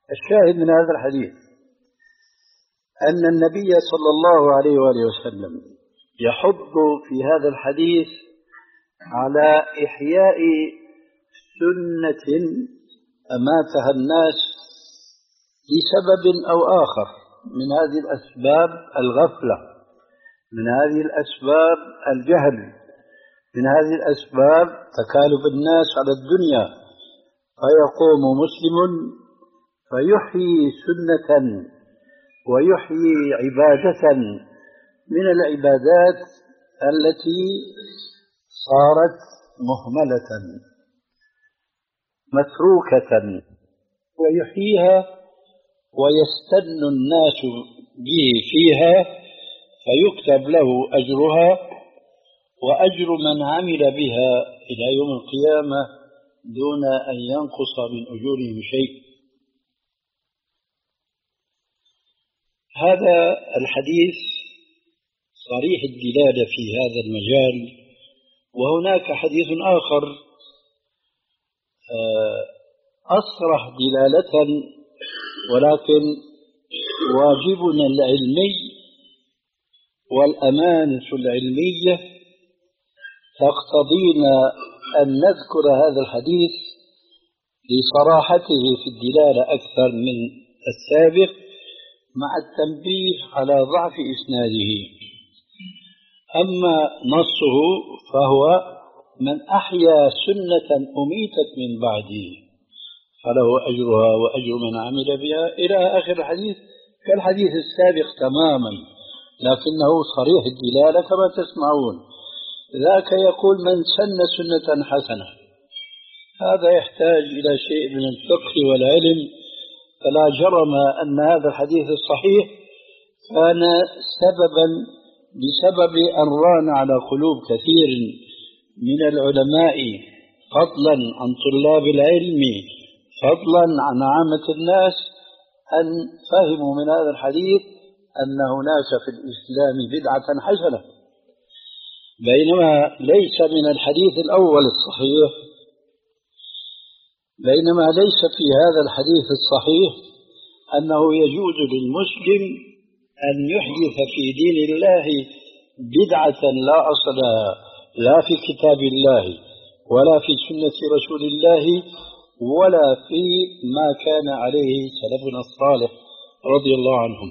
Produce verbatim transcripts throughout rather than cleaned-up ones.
الشاهد من هذا الحديث أن النبي صلى الله عليه وآله وسلم يحض في هذا الحديث على إحياء سنة أماتها الناس لسبب أو آخر، من هذه الأسباب الغفلة، من هذه الأسباب الجهل، من هذه الأسباب تكالب الناس على الدنيا، فيقوم مسلم فيحيي سنة ويحيي عبادة من العبادات التي صارت مهملة متروكة، ويحييها ويستن الناس به فيها، فيكتب له أجرها وأجر من عمل بها إلى يوم القيامة دون أن ينقص من أجورهم شيء. هذا الحديث صريح الدلالة في هذا المجال. وهناك حديث آخر أصرح دلالة، ولكن واجبنا العلمي والأمانة العلمية تقتضينا أن نذكر هذا الحديث لصراحته في الدلالة أكثر من السابق، مع التنبيه على ضعف إسناده. أما نصه فهو من أحيا سنة أميتت من بعده فله أجرها وأجر من عمل بها إلى آخر الحديث، كالحديث السابق تماما، لكنه صريح الدلالة كما تسمعون. ذاك يقول من سن سنة حسنة، هذا يحتاج إلى شيء من الفقه والعلم، فلا جرم أن هذا الحديث الصحيح كان سببا بسبب أن ران على قلوب كثير من العلماء، فضلا عن طلاب العلم، فضلا عن عامة الناس، أن فهموا من هذا الحديث أن هناك في الإسلام بدعة حسنة، بينما ليس من الحديث الأول الصحيح بينما ليس في هذا الحديث الصحيح أنه يجوز للمسلم أن يحدث في دين الله بدعة لا أصل لها، لا في كتاب الله ولا في سنة رسول الله ولا في ما كان عليه سلفنا الصالح رضي الله عنهم.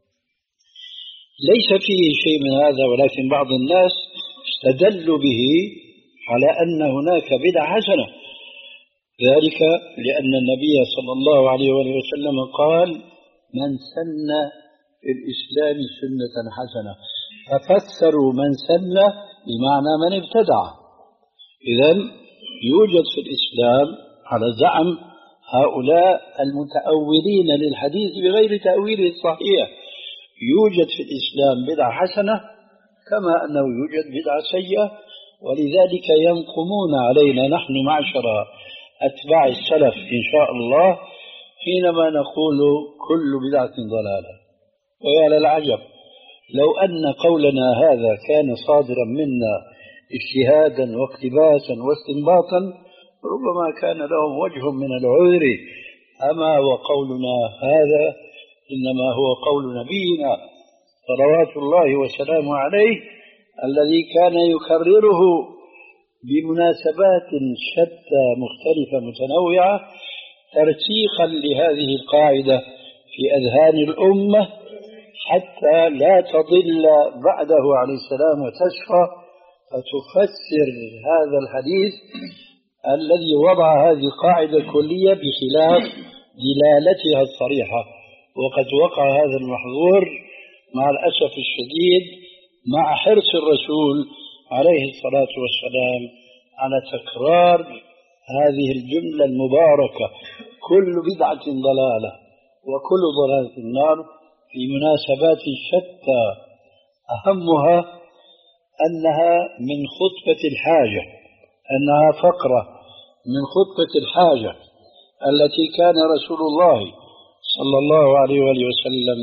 ليس فيه شيء من هذا، ولكن بعض الناس استدلوا به على أن هناك بدعة حسنة، ذلك لأن النبي صلى الله عليه وسلم قال من سن في الإسلام سنة حسنة، ففسروا من سن بمعنى من ابتدع. إذن يوجد في الإسلام على زعم هؤلاء المتأولين للحديث بغير تأويله الصحيح، يوجد في الإسلام بدعة حسنة كما أنه يوجد بدعة سيئة، ولذلك ينقمون علينا نحن معشر أتباع السلف إن شاء الله حينما نقول كل بدعة ضلالة. ويا للعجب لو أن قولنا هذا كان صادرا منا اجتهادا واقتباسا واستنباطا ربما كان لهم وجه من العذر، أما وقولنا هذا إنما هو قول نبينا صلوات الله وسلامه عليه الذي كان يكرره بمناسبات شتى مختلفة متنوعة ترسيخا لهذه القاعدة في أذهان الأمة حتى لا تضل بعده عليه السلام وتشقى، فتفسر هذا الحديث الذي وضع هذه القاعدة الكلية بخلاف دلالتها الصريحة. وقد وقع هذا المحظور مع الأسف الشديد مع حرص الرسول عليه الصلاة والسلام على تكرار هذه الجملة المباركة كل بدعة ضلالة وكل ضلالة النار في مناسبات شتى، أهمها أنها من خطبة الحاجة، أنها فقرة من خطبة الحاجة التي كان رسول الله صلى الله عليه وآله وسلم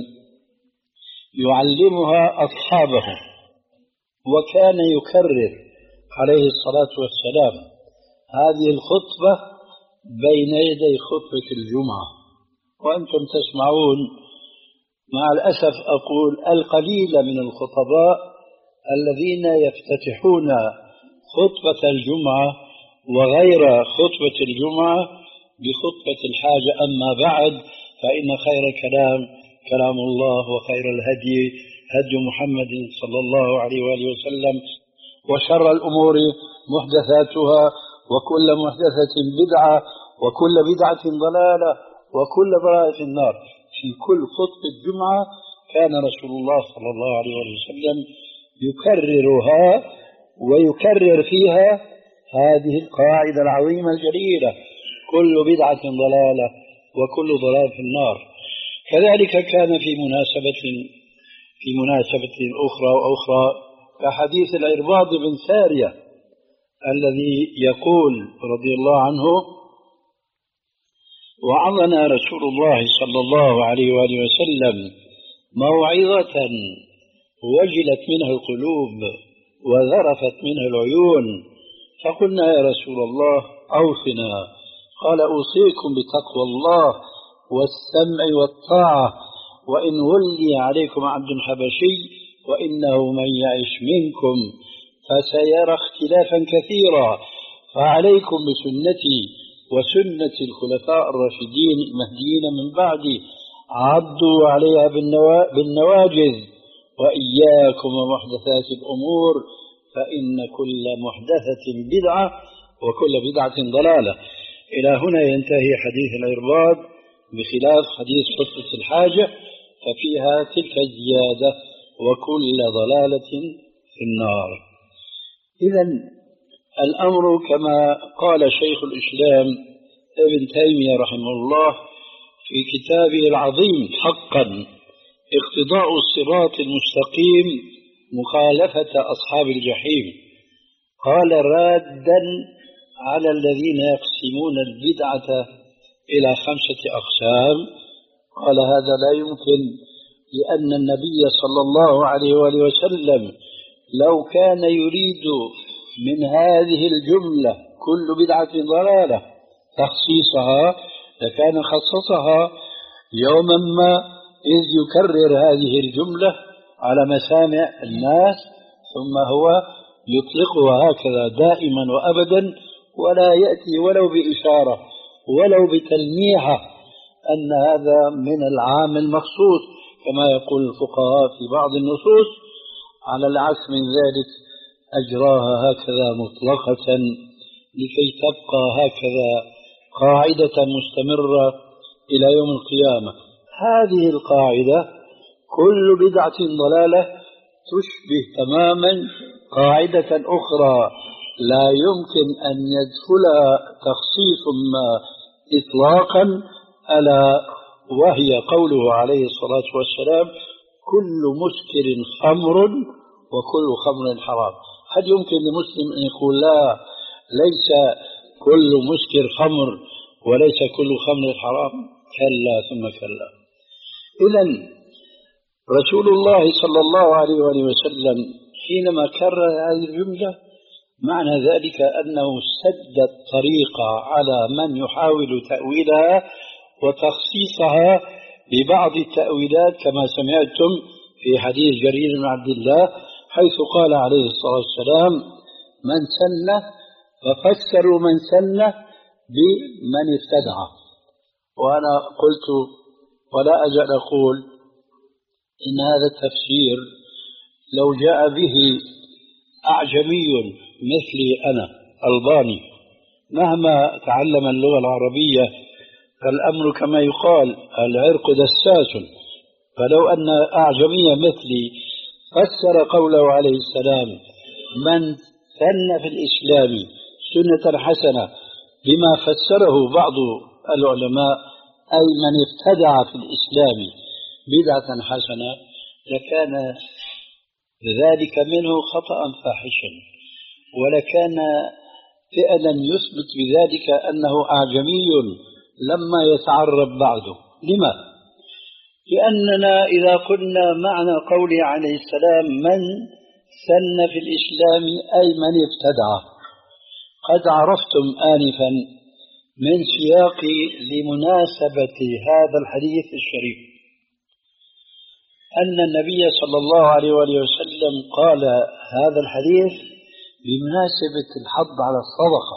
يعلمها أصحابه، وكان يكرر عليه الصلاة والسلام هذه الخطبة بين يدي خطبة الجمعة، وأنتم تسمعون مع الأسف أقول القليل من الخطباء الذين يفتتحون خطبة الجمعة وغير خطبة الجمعة بخطبة الحاجة. أما بعد فإن خير الكلام كلام الله، وخير الهدي هدي محمد صلى الله عليه وآله وسلم، وشر الأمور محدثاتها، وكل محدثة بدعة، وكل بدعة ضلالة، وكل ضلالة في النار. في كل خطبة جمعة كان رسول الله صلى الله عليه وسلم يكررها ويكرر فيها هذه القاعدة العظيمة الجليلة: كل بدعة ضلالة وكل ضلال في النار. كذلك كان في مناسبة في مناسبة أخرى وأخرى كحديث العرباض بن سارية الذي يقول رضي الله عنه: وعظنا رسول الله صلى الله عليه وآله وسلم موعظة وجلت منها القلوب وذرفت منها العيون، فقلنا يا رسول الله أوصنا. قال: أوصيكم بتقوى الله والسمع والطاعة، وإن ولي عليكم عبد حبشي وإنه من يعش منكم فسيرى اختلافا كثيرا، فعليكم بسنتي وسنة الخلفاء الراشدين المهديين من بعدي، عضوا عليها بالنواجذ، وإياكم ومحدثات الأمور، فإن كل محدثة بدعة وكل بدعة ضلالة. إلى هنا ينتهي حديث العرباض، بخلاف حديث خطبة الحاجة ففيها تلك الزيادة: وكل ضلالة في النار. إذن الأمر كما قال شيخ الإسلام ابن تيمية رحمه الله في كتابه العظيم حقا: اقتضاء الصراط المستقيم مخالفة أصحاب الجحيم. قال رادا على الذين يقسمون البدعة إلى خمسة أقسام، قال هذا لا يمكن، لأن النبي صلى الله عليه وآله وسلم لو كان يريد من هذه الجملة كل بدعة ضلالة تخصيصها لكان خصصها يوما ما، إذ يكرر هذه الجملة على مسامع الناس ثم هو يطلقها هكذا دائما وأبدا، ولا يأتي ولو بإشارة ولو بتلميحة أن هذا من العام المخصوص كما يقول الفقهاء في بعض النصوص. على العكس من ذلك أجراها هكذا مطلقة لكي تبقى هكذا قاعدة مستمرة إلى يوم القيامة. هذه القاعدة كل بدعة ضلالة تشبه تماما قاعدة أخرى لا يمكن أن يدخلها تخصيص ما إطلاقا، ألا وهي قوله عليه الصلاة والسلام: كل مسكر خمر وكل خمر حرام. هل يمكن لمسلم أن يقول لا، ليس كل مسكر خمر وليس كل خمر حرام؟ كلا ثم كلا. إذن رسول الله صلى الله عليه وآله وسلم حينما كرر هذه الجملة معنى ذلك أنه سد الطريق على من يحاول تأويلها وتخصيصها ببعض التأويلات، كما سمعتم في حديث جرير بن عبد الله حيث قال عليه الصلاة والسلام: من سن، ففسروا من سن بمن ابتدع. وأنا قلت ولا أزال أقول إن هذا التفسير لو جاء به أعجمي مثلي أنا ألباني مهما تعلم اللغة العربية، فالأمر كما يقال العرق دساس، فلو أن أعجمي مثلي فسر قوله عليه السلام: من سن في الإسلام سنة حسنة بما فسره بعض العلماء أي من ابتدع في الإسلام بدعة حسنة، لكان ذلك منه خطأ فاحشا، ولكان فعلا يثبت بذلك أنه أعجمي لما يتعرب بعده. لما؟ لأننا إذا قلنا معنى قوله عليه السلام من سن في الإسلام أي من ابتدع، قد عرفتم آنفا من سياق لمناسبة هذا الحديث الشريف أن النبي صلى الله عليه وآله وسلم قال هذا الحديث بمناسبة الحض على الصدقة،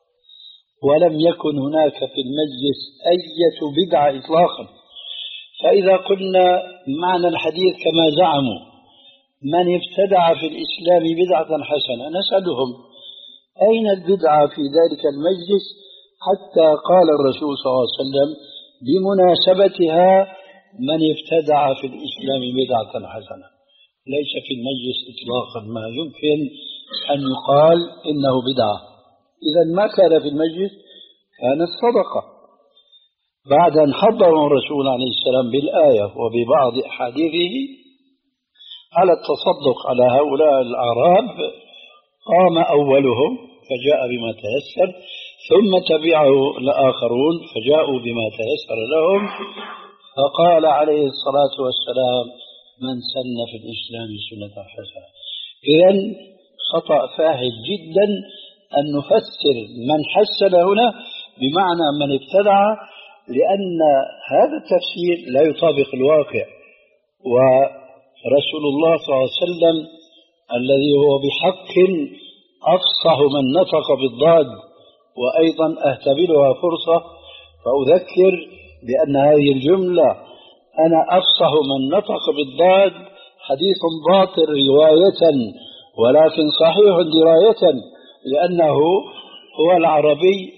ولم يكن هناك في المجلس أية بدعة إطلاقا. فإذا قلنا معنى الحديث كما زعموا من ابتدع في الإسلام بدعة حسنة، نسألهم أين البدعة في ذلك المجلس حتى قال الرسول صلى الله عليه وسلم بمناسبتها من ابتدع في الإسلام بدعة حسنة؟ ليس في المجلس إطلاقا ما يمكن أن يقال إنه بدعة. إذا ما كان في المجلس كانت صدقة. بعد أن خبر الرسول عليه السلام بالآية وببعض أحاديثه على التصدق على هؤلاء الأعراب، قام أولهم فجاء بما تيسر، ثم تبعه الآخرون فجاءوا بما تيسر لهم، فقال عليه الصلاة والسلام من سن في الإسلام سنة حسنة. إذن خطأ فاحش جدا أن نفسر من حسن هنا بمعنى من ابتدع، لأن هذا التفسير لا يطابق الواقع. ورسول الله صلى الله عليه وسلم الذي هو بحق أفصح من نطق بالضاد، وأيضا أهتبلها فرصة فأذكر بأن هذه الجملة أنا أفصح من نطق بالضاد حديث باطل رواية ولكن صحيح دراية، لأنه هو العربي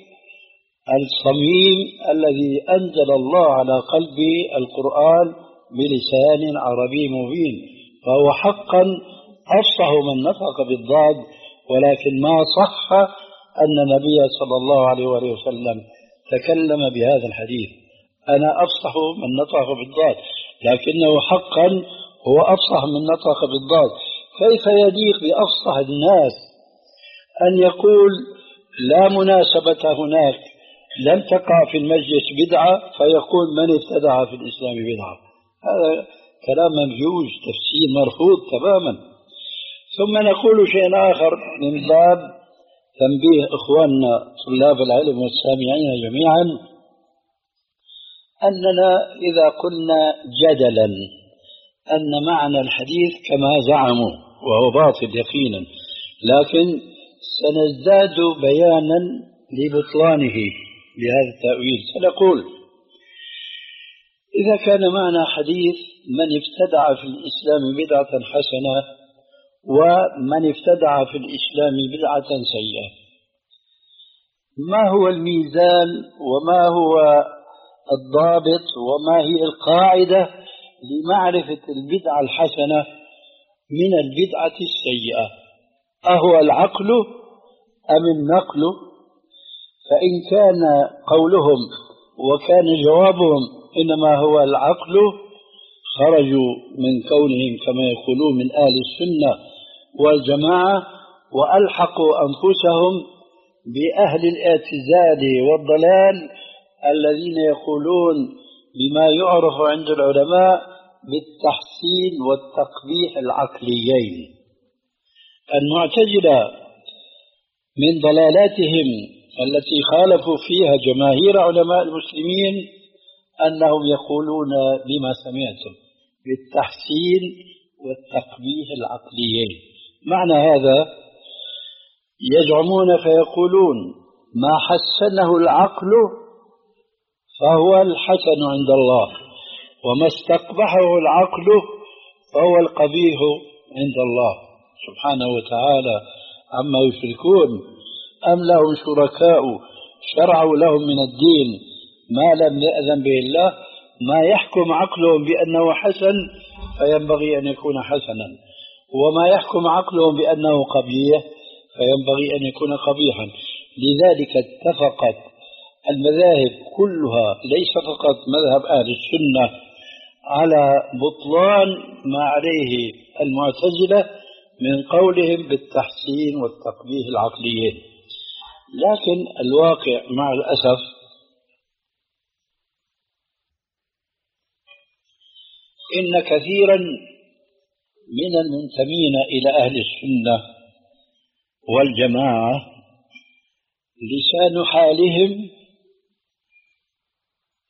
الصميم الذي أنزل الله على قلبه القرآن بلسان عربي مبين، فهو حقا أفصح من نطق بالضاد. ولكن ما صح أن النبي صلى الله عليه وسلم تكلم بهذا الحديث أنا أفصح من نطق بالضاد، لكنه حقا هو أفصح من نطق بالضاد. كيف يليق بأفصح الناس أن يقول لا مناسبة هناك، لم تقع في المجلس بدعة، فيقول من ابتدع في الإسلام بدعة؟ هذا كلام ممجوج، تفسير مرفوض تماما. ثم نقول شيء آخر من باب تنبيه إخواننا طلاب العلم والسامعين جميعا، أننا إذا قلنا جدلا أن معنى الحديث كما زعموا وهو باطل يقينا، لكن سنزداد بيانا لبطلانه بهذا التأويل. سنقول إذا كان معنى حديث من ابتدع في الإسلام بدعة حسنة ومن ابتدع في الإسلام بدعة سيئة، ما هو الميزان وما هو الضابط وما هي القاعدة لمعرفة البدعة الحسنة من البدعة السيئة؟ أهو العقل أم النقل؟ فإن كان قولهم وكان جوابهم إنما هو العقل، خرجوا من كونهم كما يقولون من أهل السنة والجماعة وألحقوا أنفسهم بأهل الاعتزال والضلال الذين يقولون بما يعرف عند العلماء بالتحسين والتقبيح العقليين. المعتزلة من ضلالاتهم التي خالفوا فيها جماهير علماء المسلمين أنهم يقولون بما سمعتم بالتحسين والتقبيح العقليين. معنى هذا يزعمون فيقولون ما حسنه العقل فهو الحسن عند الله، وما استقبحه العقل فهو القبيح عند الله سبحانه وتعالى عما يشركون. أم لهم شركاء شرعوا لهم من الدين ما لم يأذن به الله، ما يحكم عقلهم بأنه حسن فينبغي أن يكون حسنا، وما يحكم عقلهم بأنه قبيح فينبغي أن يكون قبيحا. لذلك اتفقت المذاهب كلها ليس فقط مذهب أهل السنة على بطلان ما عليه المعتزلة من قولهم بالتحسين والتقبيح العقليين. لكن الواقع مع الأسف إن كثيرا من المنتمين إلى أهل السنة والجماعة لسان حالهم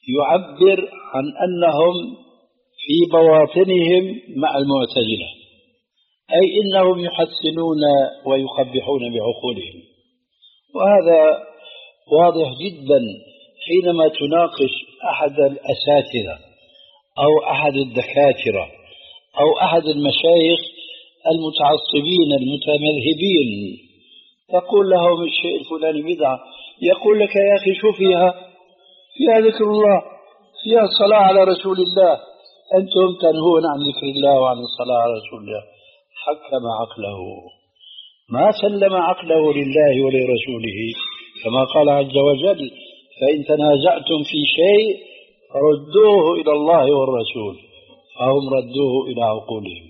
يعبر عن أنهم في بواطنهم مع المعتزلة، أي إنهم يحسنون ويقبحون بعقولهم. وهذا واضح جدا حينما تناقش أحد الأساتذة أو أحد الدكاترة أو أحد المشايخ المتعصبين المتمذهبين، تقول لهم الشيء الفلاني بدعة، يقول لك يا أخي شو فيها؟ فيها ذكر الله، فيها الصلاة على رسول الله، أنتم تنهون عن ذكر الله وعن الصلاة على رسول الله. حكم عقله، ما سلم عقله لله ولرسوله، كما قال عز وجل: فإن تنازعتم في شيء فردوه إلى الله والرسول، فهم ردوه إلى عقولهم.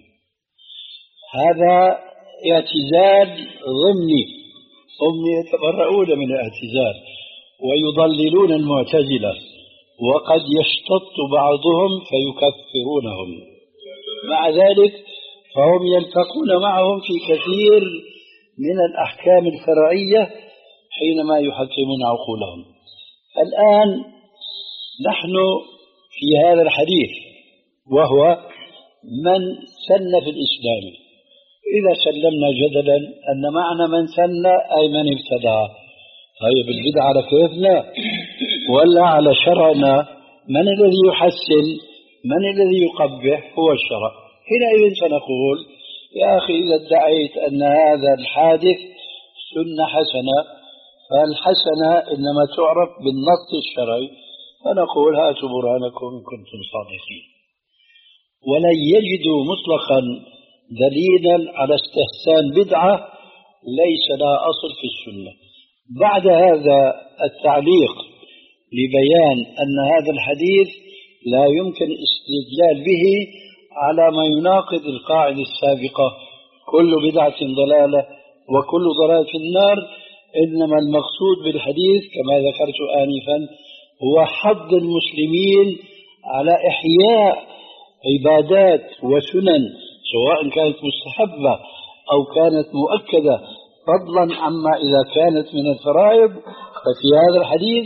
هذا اعتزال ضمني، هم يتبرؤون من الاعتزال ويضللون المعتزلة، وقد يشتط بعضهم فيكفرونهم. مع ذلك فهم يلتقون معهم في كثير من الأحكام الفرعية حينما يحكمون عقولهم. الآن نحن في هذا الحديث، وهو من سن في الإسلام. إذا سلمنا جدلا أن معنى من سن أي من ابتدع، طيب البدعة على كيفنا ولا على شرعنا؟ من الذي يحسن؟ من الذي يقبح؟ هو الشرع. حينئذ سنقول: يا أخي إذا ادعيت أن هذا الحادث سنة حسنة، فالحسنة إنما تعرف بالنص الشرعي، فنقول: هاتوا برهانكم إن كنتم صادقين. ولن يجدوا مطلقا دليلا على استحسان بدعة ليس لها أصل في السنة. بعد هذا التعليق لبيان أن هذا الحديث لا يمكن الاستدلال به على ما يناقض القاعدة السابقة: كل بدعة ضلالة وكل ضلالة في النار، إنما المقصود بالحديث كما ذكرت آنفا هو حض المسلمين على إحياء عبادات وسنن، سواء كانت مستحبة أو كانت مؤكدة، فضلا عما إذا كانت من الفرائض. ففي هذا الحديث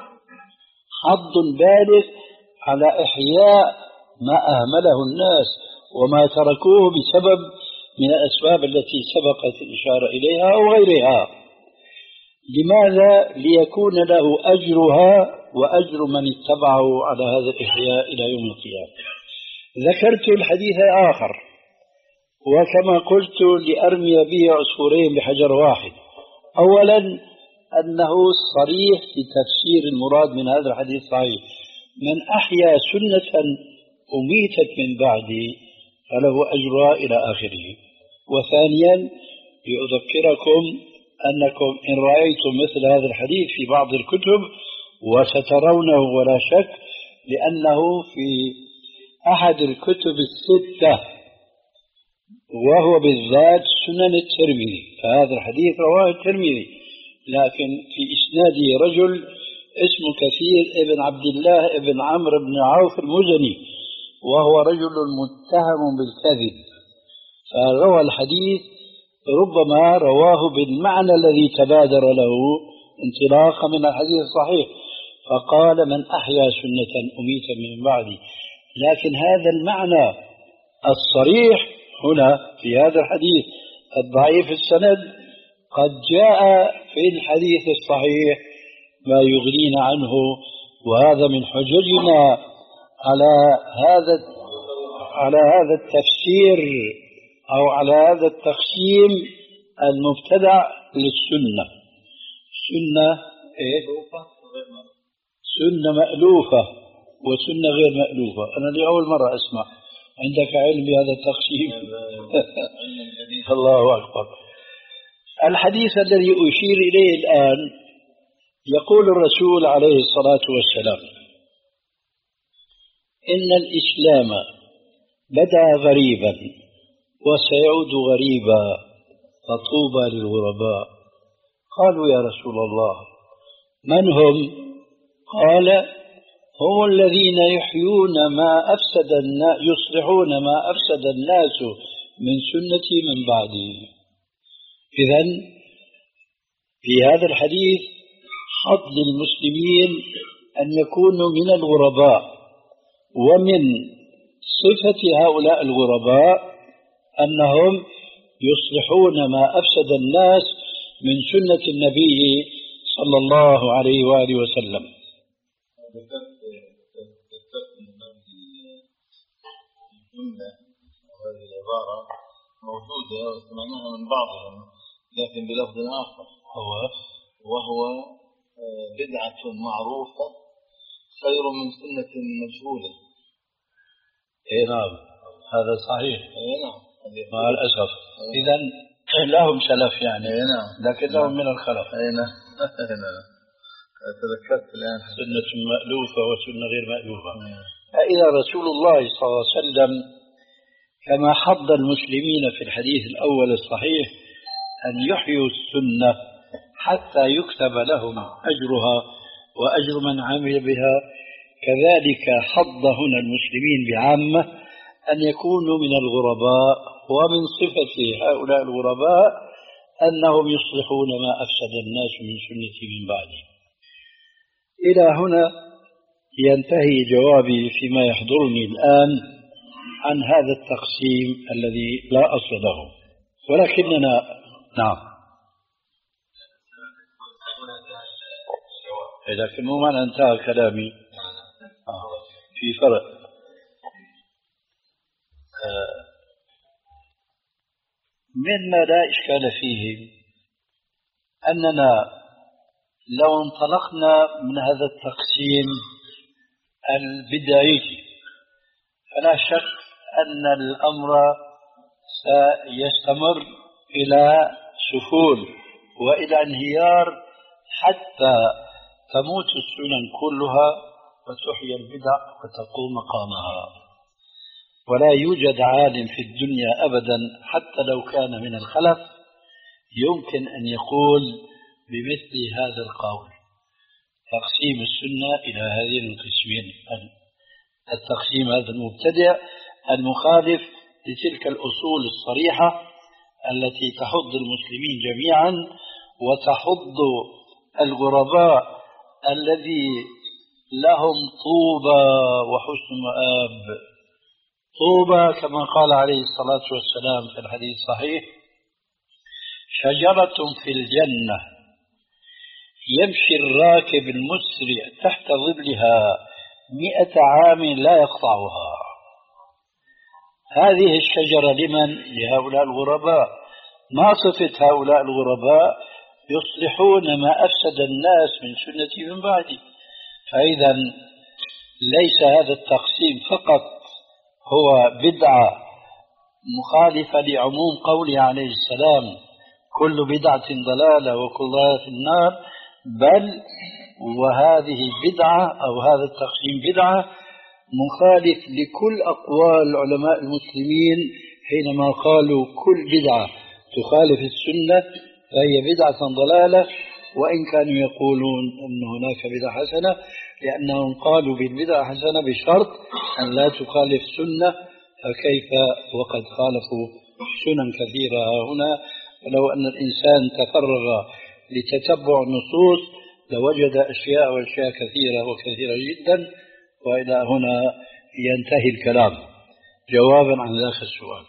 حض بالغ على إحياء ما أهمله الناس وما تركوه بسبب من الأسباب التي سبقت الإشارة إليها أو غيرها. لماذا؟ ليكون له أجرها وأجر من اتبعه على هذا الإحياء إلى يوم القيامة. ذكرت الحديث آخر، وكما قلت لأرمي به عصفورين بحجر واحد. أولا أنه صريح في تفسير المراد من هذا الحديث صحيح: من أحيا سنة أميتت من بعدي فله أجرها إلى آخره. وثانيا لأذكركم أنكم إن رأيتم مثل هذا الحديث في بعض الكتب، وسترونه ولا شك، لأنه في أحد الكتب الستة وهو بالذات سنن الترمذي، فهذا الحديث رواه الترمذي، لكن في إسناده رجل اسمه كثير ابن عبد الله ابن عمرو بن عوف المزني، وهو رجل متهم بالكذب، فروى الحديث ربما رواه بالمعنى الذي تبادر له انطلاقا من الحديث الصحيح، فقال: من أحيا سنة أميت من بعدي. لكن هذا المعنى الصريح هنا في هذا الحديث الضعيف السند قد جاء في الحديث الصحيح ما يغنينا عنه، وهذا من حججنا على هذا على هذا التفسير أو على هذا التقسيم المبتدع للسنة. سنة إيه؟ سنة مألوفة وسنة غير مألوفة. أنا لأول مرة أسمع، عندك علم بهذا التقسيم؟ الله أكبر. الحديث الذي أشير إليه الآن يقول الرسول عليه الصلاة والسلام: إن الإسلام بدأ غريبا وسيعود غريبا فطوبى للغرباء. قالوا: يا رسول الله من هم؟ قال: هم الذين يحيون ما أفسد الناس، يصلحون ما أفسد الناس من سنتي من بعدي. إذن في هذا الحديث حض للمسلمين أن يكونوا من الغرباء، ومن صفة هؤلاء الغرباء أنهم يصلحون ما أفسد الناس من سنة النبي صلى الله عليه وآله وسلم. ذكرت ذكرت أن الجملة وهذه العبارة موجودة وسمعناها من بعضهم لكن بلفظ آخر، هو وهو بدعة معروفة خير من سنة مجهولة. إيه نعم، هذا صحيح. إيه نعم، مع الأسف. إذن لهم سلف يعني. إيه نعم، لكنهم من الخلف. إيه نعم. تذكرت الآن سنة مألوفة وسنة غير مألوفة. فإذا رسول الله صلى الله عليه وسلم كما حض المسلمين في الحديث الأول الصحيح أن يحيوا السنة حتى يكتب لهم أجرها وأجر من عمل بها، كذلك حض هنا المسلمين بعامة أن يكونوا من الغرباء، ومن صفة هؤلاء الغرباء أنهم يصلحون ما أفسد الناس من سنة من بعدهم. إلى هنا ينتهي جوابي فيما يحضرني الآن عن هذا التقسيم الذي لا أصل له، ولكننا نعم، لكن مو معنى انتهى كلامي. آه. في فرق. آه. مما لا إشكال فيه أننا لو انطلقنا من هذا التقسيم البداية فلا شك أن الأمر سيستمر إلى سفول وإلى انهيار حتى تموت السنن كلها وتحيا البدع وتقوم مقامها. ولا يوجد عالم في الدنيا أبدا حتى لو كان من الخلف يمكن أن يقول بمثل هذا القول: تقسيم السنة إلى هذين القسمين، التقسيم هذا المبتدع المخالف لتلك الأصول الصريحة التي تحض المسلمين جميعا وتحض الغرباء الذي لهم طوبى وحسن مآب. طوبى كما قال عليه الصلاة والسلام في الحديث الصحيح: شجرة في الجنة يمشي الراكب المسرع تحت ظلها مئة عام لا يقطعها. هذه الشجرة لمن؟ لهؤلاء الغرباء. ما صفة هؤلاء الغرباء؟ يصلحون ما أفسد الناس من سنة من بعد. فإذا ليس هذا التقسيم فقط هو بدعة مخالفة لعموم قوله عليه السلام: كل بدعة ضلالة وكل ضلالة في النار، بل وهذه بدعة أو هذا التقسيم بدعة مخالف لكل أقوال علماء المسلمين حينما قالوا كل بدعة تخالف السنة فهي بدعة ضلالة، وإن كانوا يقولون أن هناك بدعة حسنة، لأنهم قالوا بالبدعة حسنة بشرط أن لا تخالف سنة، فكيف وقد خالفوا سنن كثيرة هنا. ولو أن الإنسان تفرغ لتتبع النصوص لوجد أشياء وأشياء كثيرة وكثيرة جدا. وإلى هنا ينتهي الكلام جوابا عن ذاك السؤال.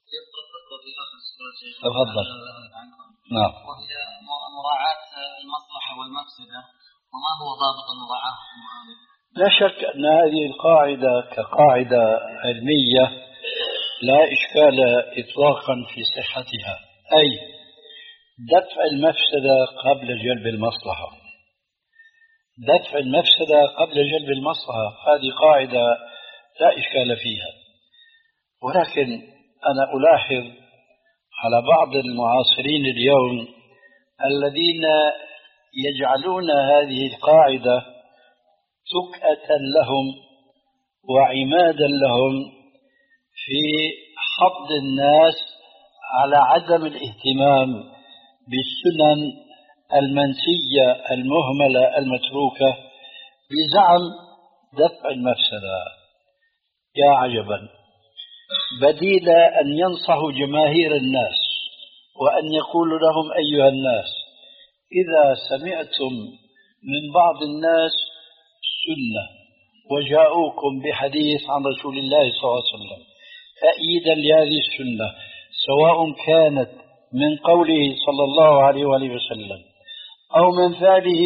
تفضل. نعم. وهي مراعاة المصلحة والمفسدة، وما هو ضابط المراعاة؟ لا شك أن هذه القاعدة كقاعدة علمية لا إشكال إطلاقا في صحتها، أي دفع المفسدة قبل جلب المصلحة. دفع المفسدة قبل جلب المصلحة هذه قاعدة لا إشكال فيها. ولكن أنا ألاحظ على بعض المعاصرين اليوم الذين يجعلون هذه القاعدة تكأة لهم وعمادا لهم في حض الناس على عدم الاهتمام بالسنن المنسية المهملة المتروكة بزعم دفع المفسدة. يا عجبا، بديل أن ينصحوا جماهير الناس وأن يقول لهم: أيها الناس، إذا سمعتم من بعض الناس السنة وجاءوكم بحديث عن رسول الله صلى الله عليه وسلم تأييدا لهذه السنة، سواء كانت من قوله صلى الله عليه وآله وسلم أو من فعله،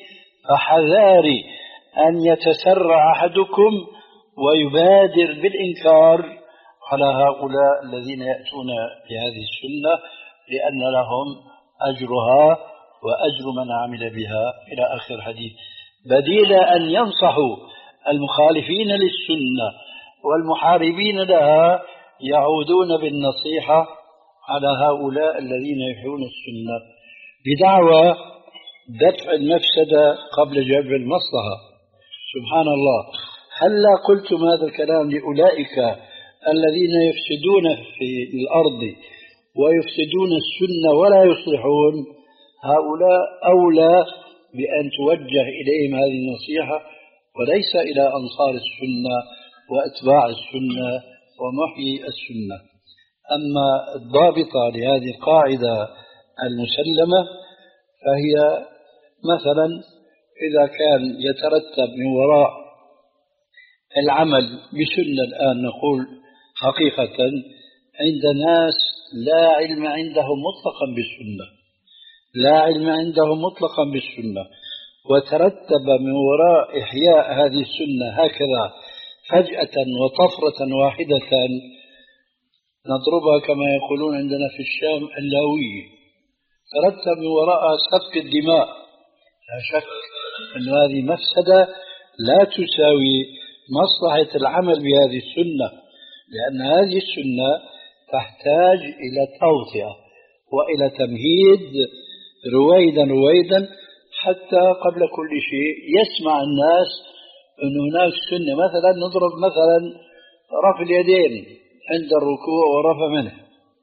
فحذار أن يتسرع أحدكم ويبادر بالإنكار على هؤلاء الذين يأتون بهذه السنة، لأن لهم أجرها وأجر من عمل بها إلى آخر الحديث، بديل أن ينصحوا المخالفين للسنة والمحاربين لها يعودون بالنصيحة على هؤلاء الذين يحيون السنة بدعوى دفع المفسدة قبل جلب المصلحة. سبحان الله، هل لا قلتم هذا الكلام لأولئك الذين يفسدون في الأرض ويفسدون السنة ولا يصلحون؟ هؤلاء أولى بأن توجه إليهم هذه النصيحة وليس إلى أنصار السنة وأتباع السنة ومحيي السنة. أما الضابطة لهذه القاعدة المسلمة فهي مثلا إذا كان يترتب من وراء العمل بسنة، الآن نقول حقيقة عند ناس لا علم عندهم مطلقا بالسنة، لا علم عندهم مطلقا بالسنة، وترتب من وراء إحياء هذه السنة هكذا فجأة وطفرة واحدة نضربها كما يقولون عندنا في الشام اللاوية، ترتب من وراء سفك الدماء، لا شك أن هذه مفسدة لا تساوي مصلحة العمل بهذه السنة، لأن هذه السنة تحتاج إلى توطئة وإلى تمهيد رويدا رويدا حتى قبل كل شيء يسمع الناس أن هناك سنة. مثلا نضرب مثلا رفع اليدين عند الركوع ورفع منه،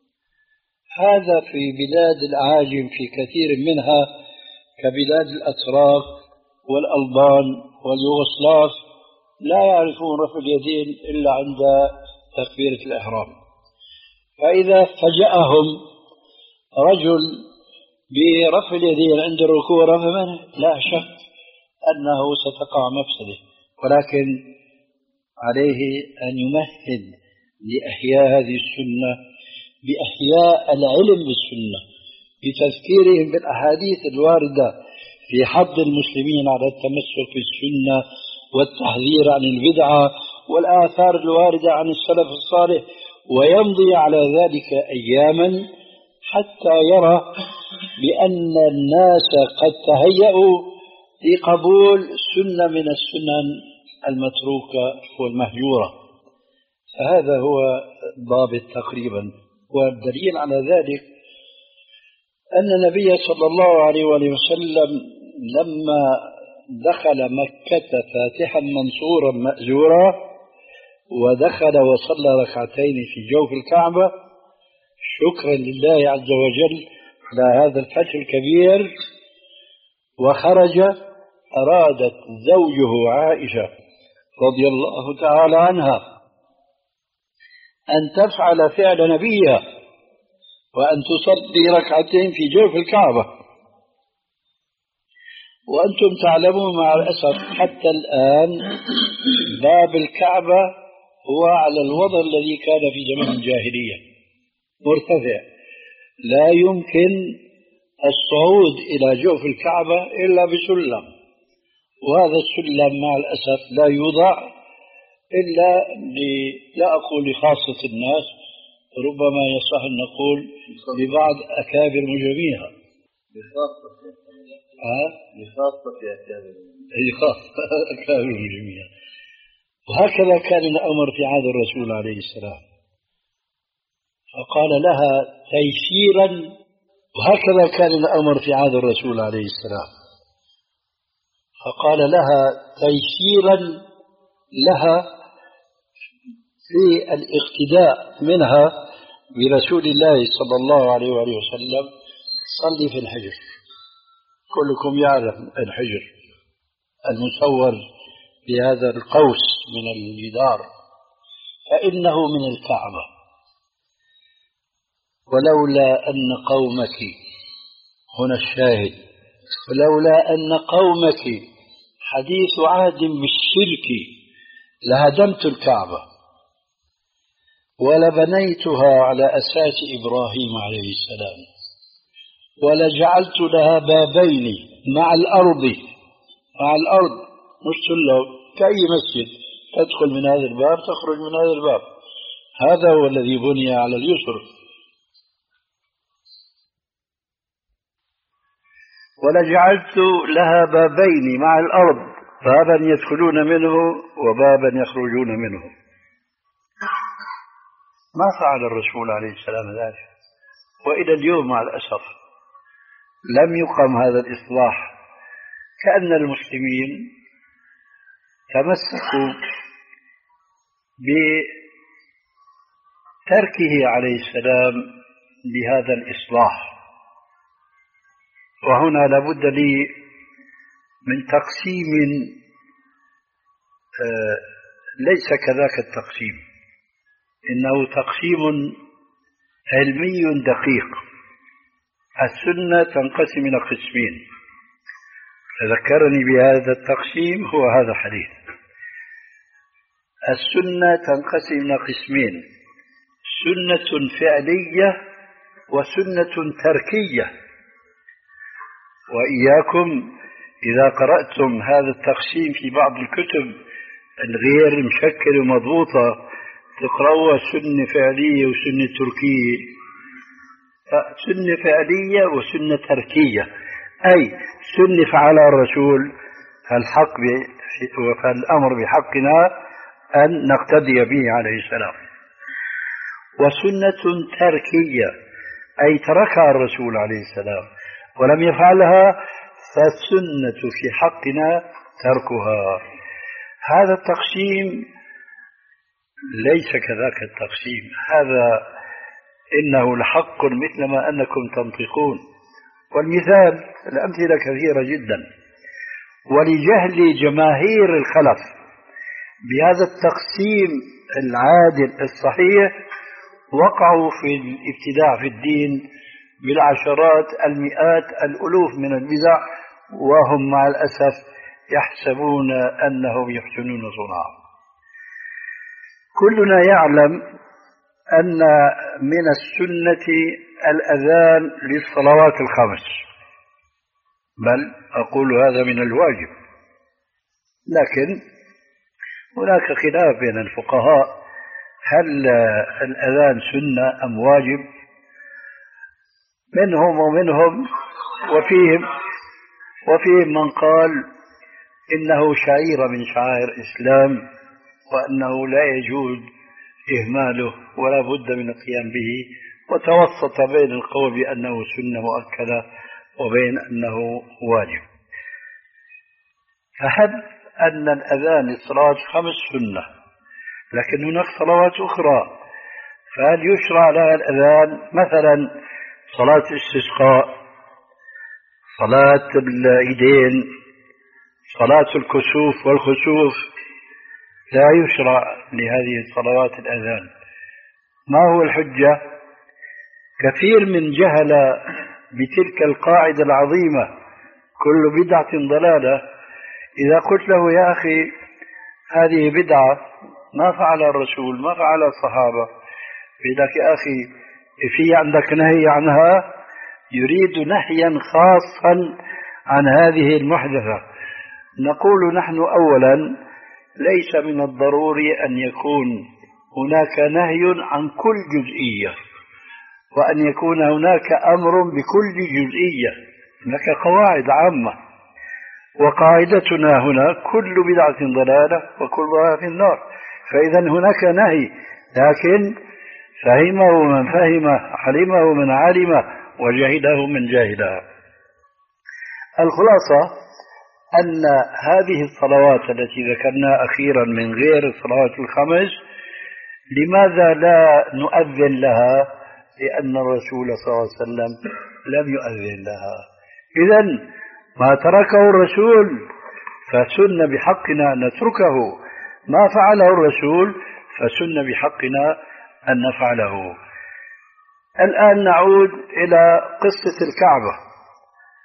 هذا في بلاد الأعاجم في كثير منها كبلاد الأتراك والألبان واليوغوسلاف لا يعرفون رفع اليدين إلا عند تكبيرة الإحرام، فإذا فجأهم رجل برفع اليدين عند الركوع ورفع منه لا شك أنه ستقع مفسده، ولكن عليه أن يمهد لإحياء هذه السنة بإحياء العلم بالسنة، بتذكيرهم بالأحاديث الواردة في حض المسلمين على التمسك بالسنة والتحذير عن البدعة والآثار الواردة عن السلف الصالح، ويمضي على ذلك أياما حتى يرى بأن الناس قد تهيأوا لقبول سنة من السنن المتروكة والمهجورة. فهذا هو الضابط تقريبا. والدليل على ذلك أن النبي صلى الله عليه وسلم لما دخل مكة فاتحا منصورا مأجورا ودخل وصلى ركعتين في جوف الكعبة شكرا لله عز وجل على هذا الفتح الكبير، وخرج أرادت زوجه عائشة رضي الله تعالى عنها أن تفعل فعل نبيها وأن تصلي ركعتين في جوف الكعبة، وأنتم تعلمون مع الأسف حتى الآن باب الكعبة هو على الوضع الذي كان في زمن الجاهلية مرتفع، لا يمكن الصعود إلى جوف الكعبة إلا بسلم، وهذا السلم مع الأسف لا يوضع إلا لا أقول لخاصة الناس، ربما يصح أن نقول لبعض أكابر مجرميها لخاصة أكابر مجرميها. وهكذا كان الأمر في عهد الرسول عليه السلام، فقال لها تيسيرا، وهكذا كان الأمر في عهد الرسول عليه السلام فقال لها تيسيرا لها في الاقتداء منها برسول الله صلى الله عليه وآله وسلم صلي في الحجر. كلكم يعرف الحجر المصور بهذا القوس من الجدار، فإنه من الكعبة، ولولا أن قومك، هنا الشاهد، ولولا أن قومك حديث عهد بالشرك لهدمت الكعبة ولبنيتها على أساس إبراهيم عليه السلام ولجعلت لها بابين مع الأرض مع الأرض مش سلم كأي مسجد، تدخل من هذا الباب تخرج من هذا الباب. هذا هو الذي بني على اليسر. ولجعلت لها بابين مع الأرض، بابا يدخلون منه وبابا يخرجون منه. ما فعل الرسول عليه السلام ذلك، وإلى اليوم مع الأسف لم يقم هذا الإصلاح. كأن المسلمين تمسكوا بتركه عليه السلام لهذا الإصلاح. وهنا لابد لي من تقسيم ليس كذاك التقسيم، إنه تقسيم علمي دقيق. السنة تنقسم إلى قسمين، تذكرني بهذا التقسيم هو هذا الحديث. السنة تنقسم إلى قسمين: سنة فعلية وسنة تركية. وإياكم إذا قرأتم هذا التقسيم في بعض الكتب الغير مشكلة ومضبوطة تقرأوا سنة فعلية وسنة تركية. سنة فعلية وسنة تركية، أي سنة فعلها الرسول فالحق فالأمر بحقنا أن نقتدي به عليه السلام. وسنة تركية أي تركها الرسول عليه السلام ولم يفعلها، فالسنة في حقنا تركها. هذا التقسيم ليس كذاك التقسيم، هذا إنه لحق مثل ما أنكم تنطقون. والمثال الأمثلة كثيرة جدا. ولجهل جماهير الخلف بهذا التقسيم العادل الصحيح وقعوا في الابتداع في الدين بالعشرات المئات الألوف من البدع، وهم مع الأسف يحسبون أنهم يحسنون صنعا. كلنا يعلم أن من السنة الأذان للصلوات الخمس، بل أقول هذا من الواجب، لكن هناك خلاف بين الفقهاء هل الأذان سنة أم واجب. منهم ومنهم وفيهم وفيهم من قال إنه شعيرة من شعائر الإسلام وأنه لا يجوز إهماله ولا بد من القيام به، وتوسط بين القول بأنه سنة مؤكدة وبين أنه واجب. فهب أن الأذان للصلاة خمس سنة، لكن هناك صلوات أخرى، فهل يشرع لها الأذان؟ مثلا صلاة الاستسقاء، صلاة العيدين، صلاة الكسوف والخسوف، لا يشرع لهذه الصلوات الأذان. ما هو الحجة؟ كثير من جهل بتلك القاعدة العظيمة كل بدعة ضلالة. إذا قلت له يا أخي هذه بدعة ما فعل الرسول ما فعل الصحابة، فإذاك يا أخي في عندك نهي عنها، يريد نهيا خاصا عن هذه المحدثة. نقول نحن أولا ليس من الضروري أن يكون هناك نهي عن كل جزئية وأن يكون هناك أمر بكل جزئية. هناك قواعد عامة، وقاعدتنا هنا كل بدعة ضلالة وكل ضلالة في النار. فإذا هناك نهي، لكن فهمه من فهم، علمه من علم، وجهله من جاهلها. الخلاصة أن هذه الصلوات التي ذكرناها أخيرا من غير الصلوات الخمس، لماذا لا نؤذن لها؟ لأن الرسول صلى الله عليه وسلم لم يؤذن لها. إذن ما تركه الرسول فسن بحقنا أن نتركه، ما فعله الرسول فسن بحقنا أن نفعله. الآن نعود إلى قصة الكعبة.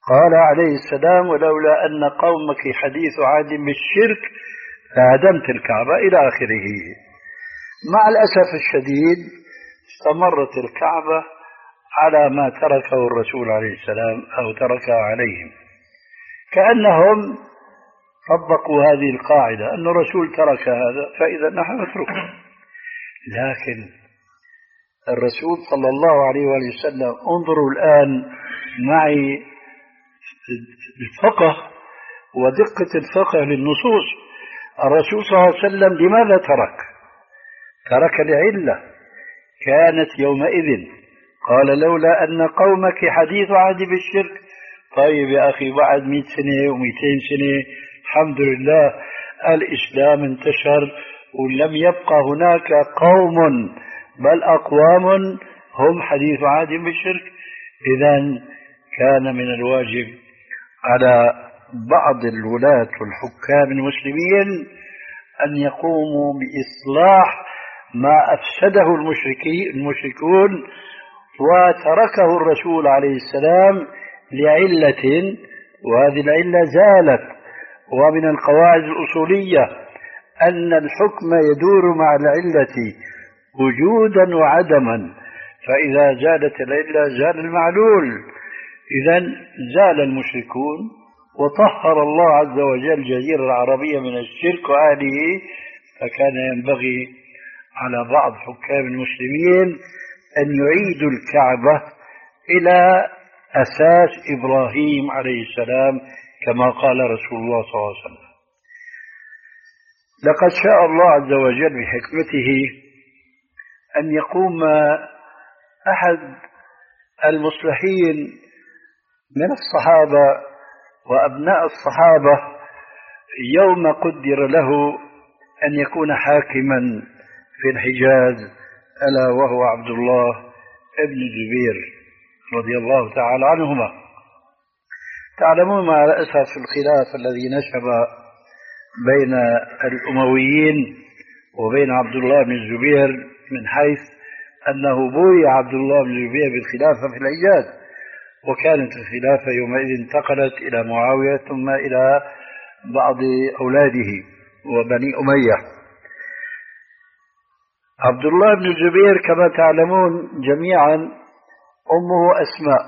قال عليه السلام: ولولا أن قومك حديث عهد بالشرك لهدمت الكعبة، إلى آخره. مع الأسف الشديد استمرت الكعبة على ما تركه الرسول عليه السلام أو تركها عليهم، كأنهم طبقوا هذه القاعدة أن الرسول ترك هذا فإذا نحن نتركه. لكن الرسول صلى الله عليه وآله وسلم، انظروا الآن معي الفقه ودقة الفقه للنصوص. الرسول صلى الله عليه وسلم لماذا ترك؟ ترك لعلة كانت يومئذ. قال: لولا أن قومك حديث عهد بالشرك. طيب يا أخي، بعد مئة سنة ومئتين سنة الحمد لله الإسلام انتشر ولم يبقى هناك قوم بل أقوام هم حديث عهد بالشرك. إذن كان من الواجب على بعض الولاة والحكام المسلمين أن يقوموا بإصلاح ما أفسده المشركون وتركه الرسول عليه السلام لعلة، وهذه العلة زالت. ومن القواعد الأصولية أن الحكم يدور مع العلة وجودا وعدما، فإذا زالت العلة زال المعلول. إذن زال المشركون وطهر الله عز وجل الجزيرة العربية من الشرك وأهله. فكان ينبغي على بعض حكام المسلمين أن يعيدوا الكعبة إلى أساس إبراهيم عليه السلام كما قال رسول الله صلى الله عليه وسلم. لقد شاء الله عز وجل بحكمته أن يقوم أحد المصلحين من الصحابة وأبناء الصحابة يوم قدر له أن يكون حاكما في الحجاز، ألا وهو عبد الله ابن الزبير رضي الله تعالى عنهما. تعلمون مع الأسف الخلاف الذي نشب بين الأمويين وبين عبد الله بن الزبير، من حيث أنه بوي عبد الله بن الزبير بالخلافة في الحجاز، وكانت الخلافة يومئذ انتقلت إلى معاوية ثم إلى بعض أولاده وبني أمية. عبد الله بن الزبير كما تعلمون جميعا أمه أسماء،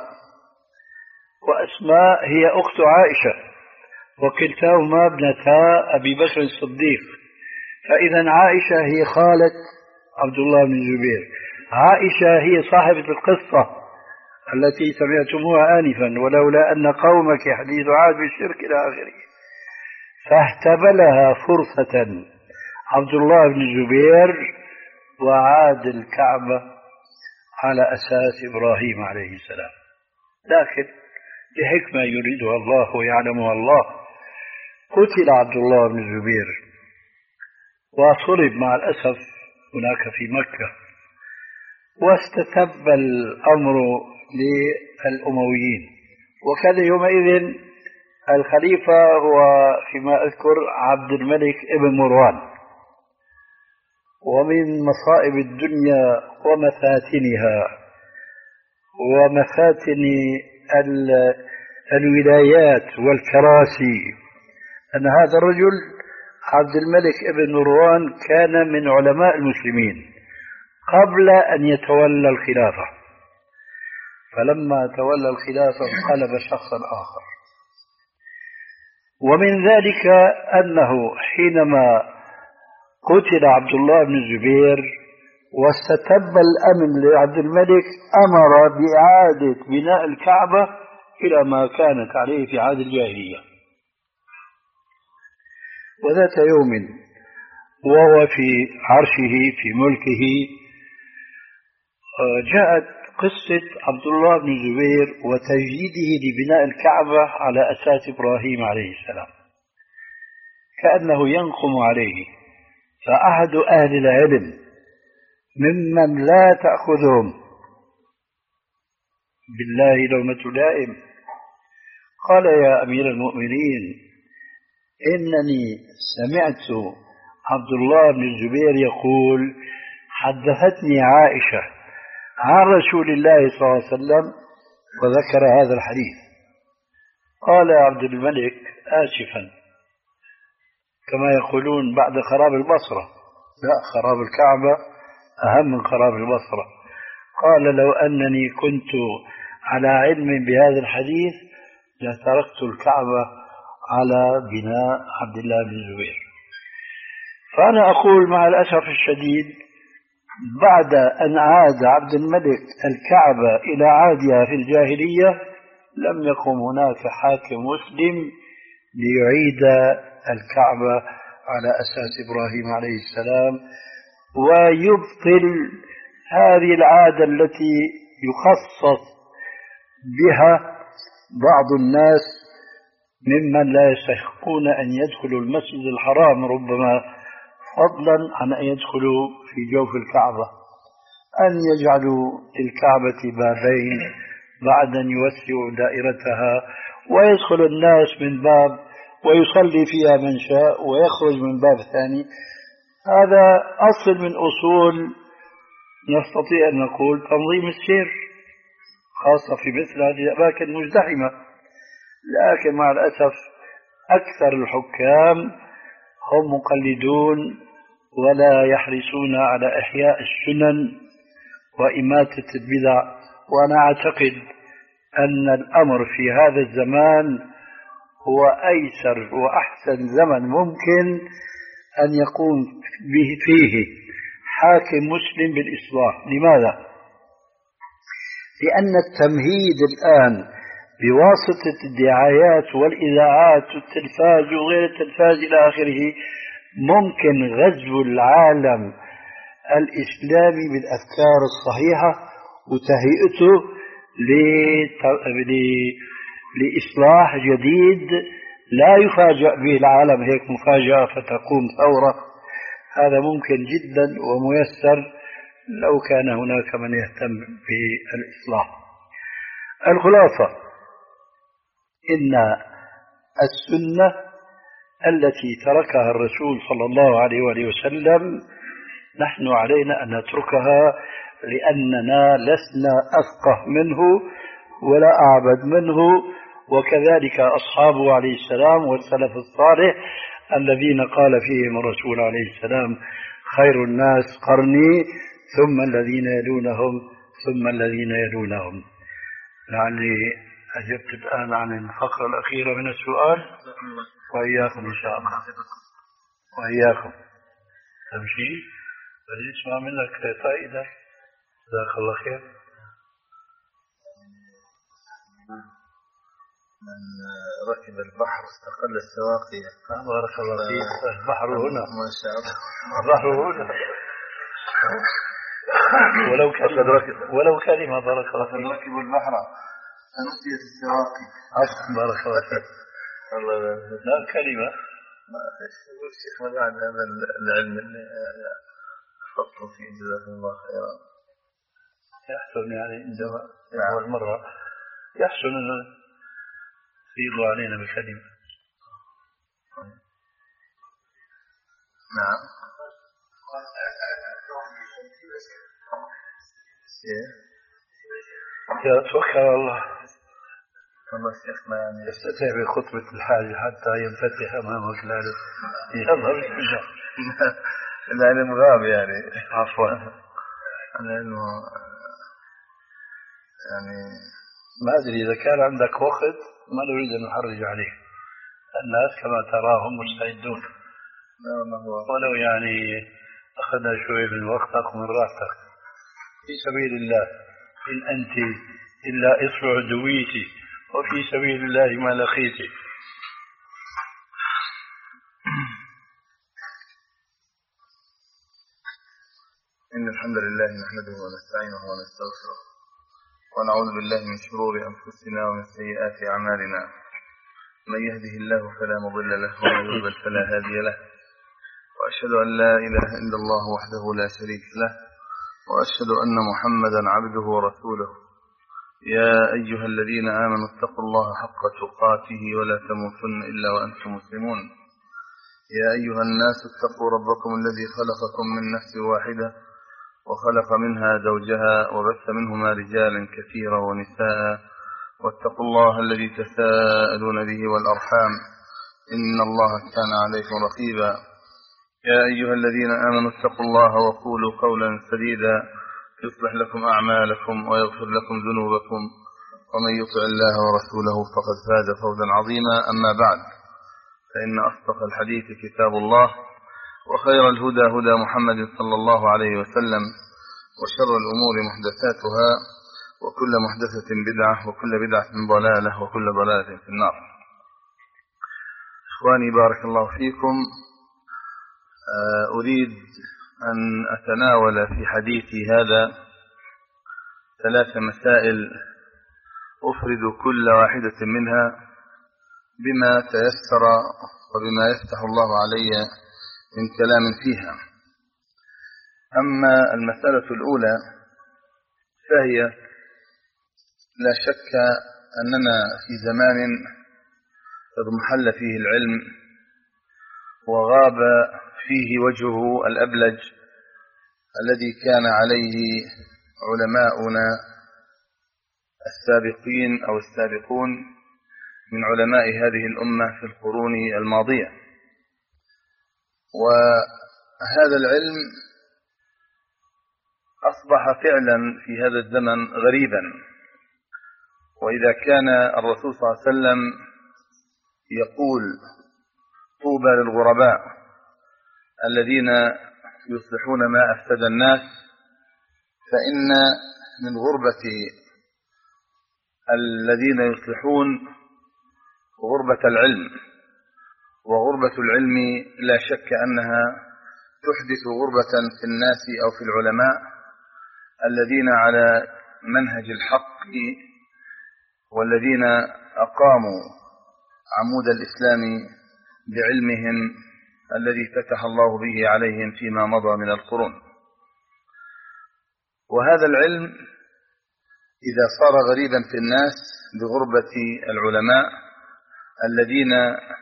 وأسماء هي أخت عائشة، وكلتاهما ابنتا أبي بكر الصديق. فإذا عائشة هي خالة عبد الله بن الزبير، عائشة هي صاحبة القصة التي سمعتموها آنفا: ولولا أن قومك حديث عهد بالشرك إلى آخره. فاهتبلها فرصة عبد الله بن الزبير وعاد الكعبة على أساس إبراهيم عليه السلام. لكن لحكمة يريدها الله ويعلمها الله قتل عبد الله بن الزبير وصلب مع الأسف هناك في مكة، واستتب الأمر للأمويين. وكان يومئذ الخليفة هو فيما أذكر عبد الملك ابن مروان. ومن مصائب الدنيا ومفاتنها ومفاتن الولايات والكراسي أن هذا الرجل عبد الملك ابن مروان كان من علماء المسلمين قبل أن يتولى الخلافة، فلما تولى الخلافة انقلب شخصا آخر. ومن ذلك أنه حينما قتل عبد الله بن الزبير واستتب الأمن لعبد الملك أمر بإعادة بناء الكعبة إلى ما كانت عليه في عهد الجاهلية. وذات يوم وهو في عرشه في ملكه جاءت قصة عبد الله بن الزبير وتجديده لبناء الكعبة على أساس إبراهيم عليه السلام، كأنه ينقم عليه. فأحد أهل العلم ممن لا تأخذهم بالله لومة لائم قال: يا أمير المؤمنين، إنني سمعت عبد الله بن الزبير يقول: حدثتني عائشة عن رسول الله صلى الله عليه وسلم وذكر هذا الحديث. قال عبد الملك آسفا كما يقولون بعد خراب البصرة، لا، خراب الكعبة أهم من خراب البصرة. قال لو أنني كنت على علم بهذا الحديث لتركت الكعبة على بناء عبد الله بن الزبير. فأنا أقول مع الأسف الشديد بعد أن عاد عبد الملك الكعبة إلى عادها في الجاهلية لم يقم هناك حاكم مسلم ليعيد الكعبة على أساس إبراهيم عليه السلام ويبطل هذه العادة التي يخصص بها بعض الناس ممن لا يستحقون أن يدخلوا المسجد الحرام ربما فضلا عن أن يدخلوا في جوف الكعبة، أن يجعلوا للكعبة بابين بعد أن يوسعوا دائرتها ويدخل الناس من باب ويصلي فيها من شاء ويخرج من باب ثاني. هذا أصل من أصول نستطيع أن نقول تنظيم السير، خاصة في مثل هذه الأماكن المزدحمة. لكن مع الأسف أكثر الحكام هم مقلدون ولا يحرصون على إحياء السنن وإماتة البدع. وأنا أعتقد أن الأمر في هذا الزمان هو أيسر وأحسن زمن ممكن أن يقوم به فيه حاكم مسلم بالإصلاح. لماذا؟ لأن التمهيد الآن بواسطة الدعايات والإذاعات والتلفاز وغير التلفاز إلى آخره ممكن غزو العالم الإسلامي بالأفكار الصحيحة وتهيئته لإصلاح جديد لا يفاجأ به العالم هيك مفاجأة فتقوم ثورة. هذا ممكن جدا وميسر لو كان هناك من يهتم بالإصلاح. الخلاصة إن السنة التي تركها الرسول صلى الله عليه وآله وسلم نحن علينا أن نتركها لأننا لسنا أفقه منه ولا أعبد منه، وكذلك أصحابه عليه السلام والسلف الصالح الذين قال فيهم الرسول عليه السلام خير الناس قرني ثم الذين يلونهم ثم الذين يلونهم. لعلي أجبت الآن عن الفقرة الأخيرة من السؤال، وإياكم إن شاء الله، وإياكم تمشي فليسمع منك فائدة. جزاك الله خير. من ركب البحر استقل السواقي. بارك الله فيك. البحر هنا ما شاء الله، البحر هنا ولو كلمة ولو كلمة. بارك الله فيك. ركب البحر فنسيت السواقي. أصلا بارك الله فيك. الله لا كلمة. ما يقول الشيخ ما بعد هذا العلم اللي حفظته فيه جزاكم الله خيرا. يحسن يعني عندما أول مرة يحسن أن يفيض علينا بكلمة. نعم. يا توكل الله. الله شيخنا يعني يستطيع بخطبة الحاجة حتى ينفتح أمامك العلم. يلا بسم الله. العلم غاب يعني. عفوا. العلم يعني ما أدري إذا كان عندك وقت ما نريد أن نحرج عليه. الناس كما تراهم مستعدون. ولو يعني أخذنا شوي من وقتك ومن راحتك في سبيل الله. إن أنت إلا إصبع دويتي وفي سبيل الله ما لقيتي. إن الحمد لله نحمده ونستعينه ونستغفره ونعوذ بالله من شرور أنفسنا ومن سيئات أعمالنا. من يهده الله فلا مضل له ومن يضلل فلا هادي له. وأشهد أن لا إله إلا الله وحده لا شريك له، وأشهد أن محمدا عبده ورسوله. يا أيها الذين آمنوا اتقوا الله حق تقاته ولا تموتن إلا وأنتم مسلمون. يا أيها الناس اتقوا ربكم الذي خلقكم من نفس واحدة وخلق منها زوجها وبث منهما رجالا كثيرا ونساء، واتقوا الله الذي تساءلون به والأرحام إن الله كان عليكم رقيبا. يا أيها الذين آمنوا اتقوا الله وقولوا قولا سديدا يصلح لكم أعمالكم ويغفر لكم ذنوبكم ومن يطع الله ورسوله فقد فاز فوزا عظيما. أما بعد، فإن أصدق الحديث كتاب الله، وخير الهدى هدى محمد صلى الله عليه وسلم، وشر الأمور محدثاتها، وكل محدثة بدعة، وكل بدعة ضلالة، وكل ضلالة في النار. إخواني بارك الله فيكم، أريد أن أتناول في حديثي هذا ثلاث مسائل أفرد كل واحدة منها بما تيسر وبما يفتح الله علي من كلام فيها. أما المسألة الأولى فهي لا شك أننا في زمان اضمحل فيه العلم وغاب فيه وجهه الأبلج الذي كان عليه علماؤنا السابقين أو السابقون من علماء هذه الأمة في القرون الماضية. وهذا العلم أصبح فعلا في هذا الزمن غريبا. وإذا كان الرسول صلى الله عليه وسلم يقول طوبى للغرباء الذين يصلحون ما أفسد الناس، فإن من غربة الذين يصلحون غربة العلم، وغربة العلم لا شك أنها تحدث غربة في الناس أو في العلماء الذين على منهج الحق والذين أقاموا عمود الإسلام بعلمهم الذي فتح الله به عليهم فيما مضى من القرون. وهذا العلم إذا صار غريبا في الناس بغربة العلماء الذين